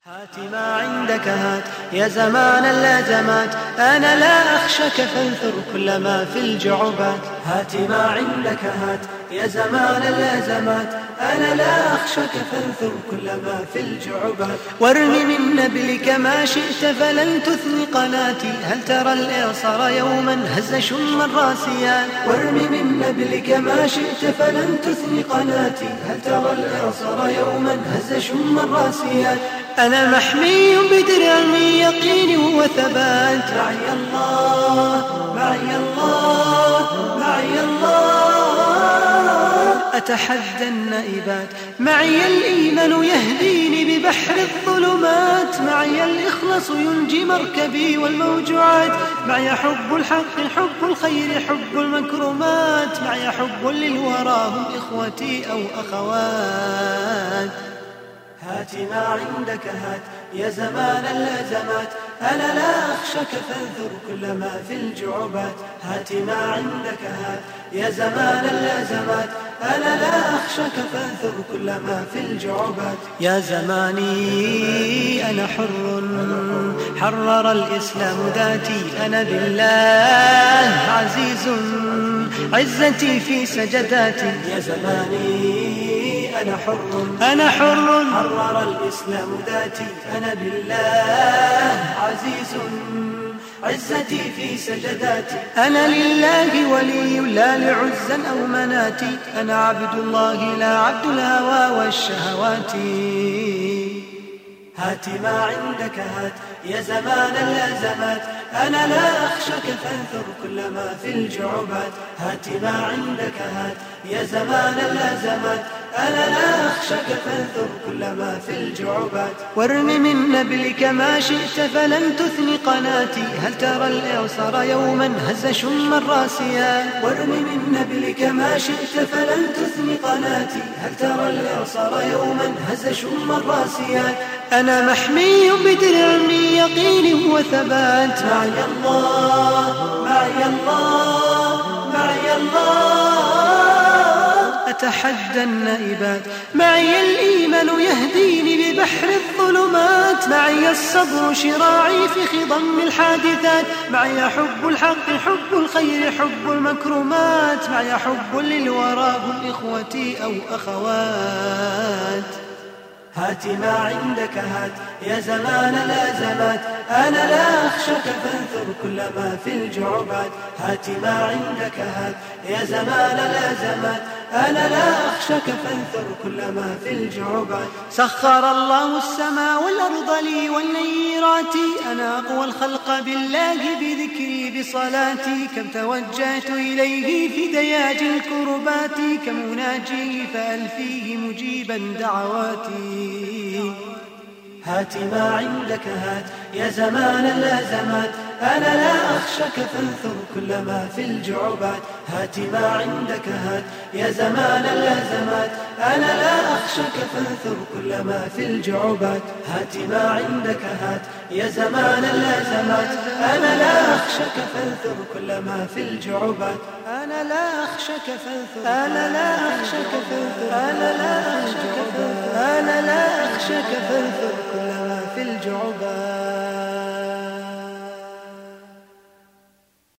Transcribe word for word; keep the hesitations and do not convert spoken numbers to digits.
هات ما عندك هات يا زمان اللازمات، أنا لا أخشك فانثر كل ما في الجعبات. هات ما عندك هات يا زمان اللازمات، أنا لا أخشك فانثر كل ما في الجعبات. وارم من نبلك ما شئت فلن تثني قناتي، هل ترى الإعصار يوما هز شم الراسيات. وارم من نبلك ما شئت فلن تثني قناتي، هل ترى الإعصار يوما هز شم الراسيات. أنا محمي بدرع من يقين وثبات، معي الله معي الله معي الله. أتحدى النائبات، معي الإيمان يهديني ببحر الظلمات، معي الإخلاص ينجي مركبي والموجوعات، معي حب الحق حب الخير حب المكرمات، معي حب للورى هم إخوتي أو أخوات. هات ما عندك هات يا زمان اللازمات، أنا لا أخشك فانثر كل ما في الجعبات. هات ما عندك هات يا زمان اللازمات، أنا لا أخشك فانثر كل ما في الجعبات. يا زماني أنا حر حرر الإسلام ذاتي، أنا بالله عزيز عزتي في سجداتي. يا زماني أنا حر أنا حر حرر الإسلام ذاتي، أنا بالله عزيز عزتي في سجداتي. أنا لله ولي لا لعزا أو مناتي، أنا عبد الله لا عبد الهوى والشهوات. هات ما عندك هات يا زمان اللازمات، أنا لا أخشك فانثر كل ما في الجعبات. هات ما عندك هات يا زمان اللازمات، أنا لا أخشك فانثر كل ما في الجعبات. وارم من نبلك ما شئت فلن تثني قناتي، هل ترى الإعصار يوما هز شم الراسيات. وارم من نبلك ما شئت فلن تثني قناتي، هل ترى الإعصار يوما هز شم الراسيات. أنا محمي بدرع من يقين وثبات، معي الله معي الله معي الله. أتحدى النائبات، معي الإيمان يهديني ببحر الظلمات، معي الصبر شراعي في خضم الحادثات، معي حب الحق حب الخير حب المكرمات، معي حب للورى هم إخوتي أو أخوات. هات ما عندك هات يا زمان اللازمات، أنا لا أخشك فانثر كل ما في الجعبات. هات ما عندك هات يا زمان اللازمات، أنا لا أخشك فانثر كل ما في الجعبات. سخر الله السماء والأرض لي والنيرات، أنا أقوى الخلق بالله بذكري بصلاتي، كم توجهت إليه في دياج الكربات، كم أناجيه فألفيه مجيبا دعواتي. هات ما عندك هات يا زمان اللازمات، أنا لا أخشك فانثر كل ما في الجعبات. هات ما عندك هات يا زمان اللازمات، أنا لا أخشك فانثر كل ما في الجعبات. هات ما عندك هات يا زمان اللازمات، أنا لا أخشك فانثر كل ما في الجعبات. أنا لا أخشك فانثر أنا لا أخشك فانثر أنا لا أخشك فانثر أنا لا أخشك فانثر كل ما في الجعبات.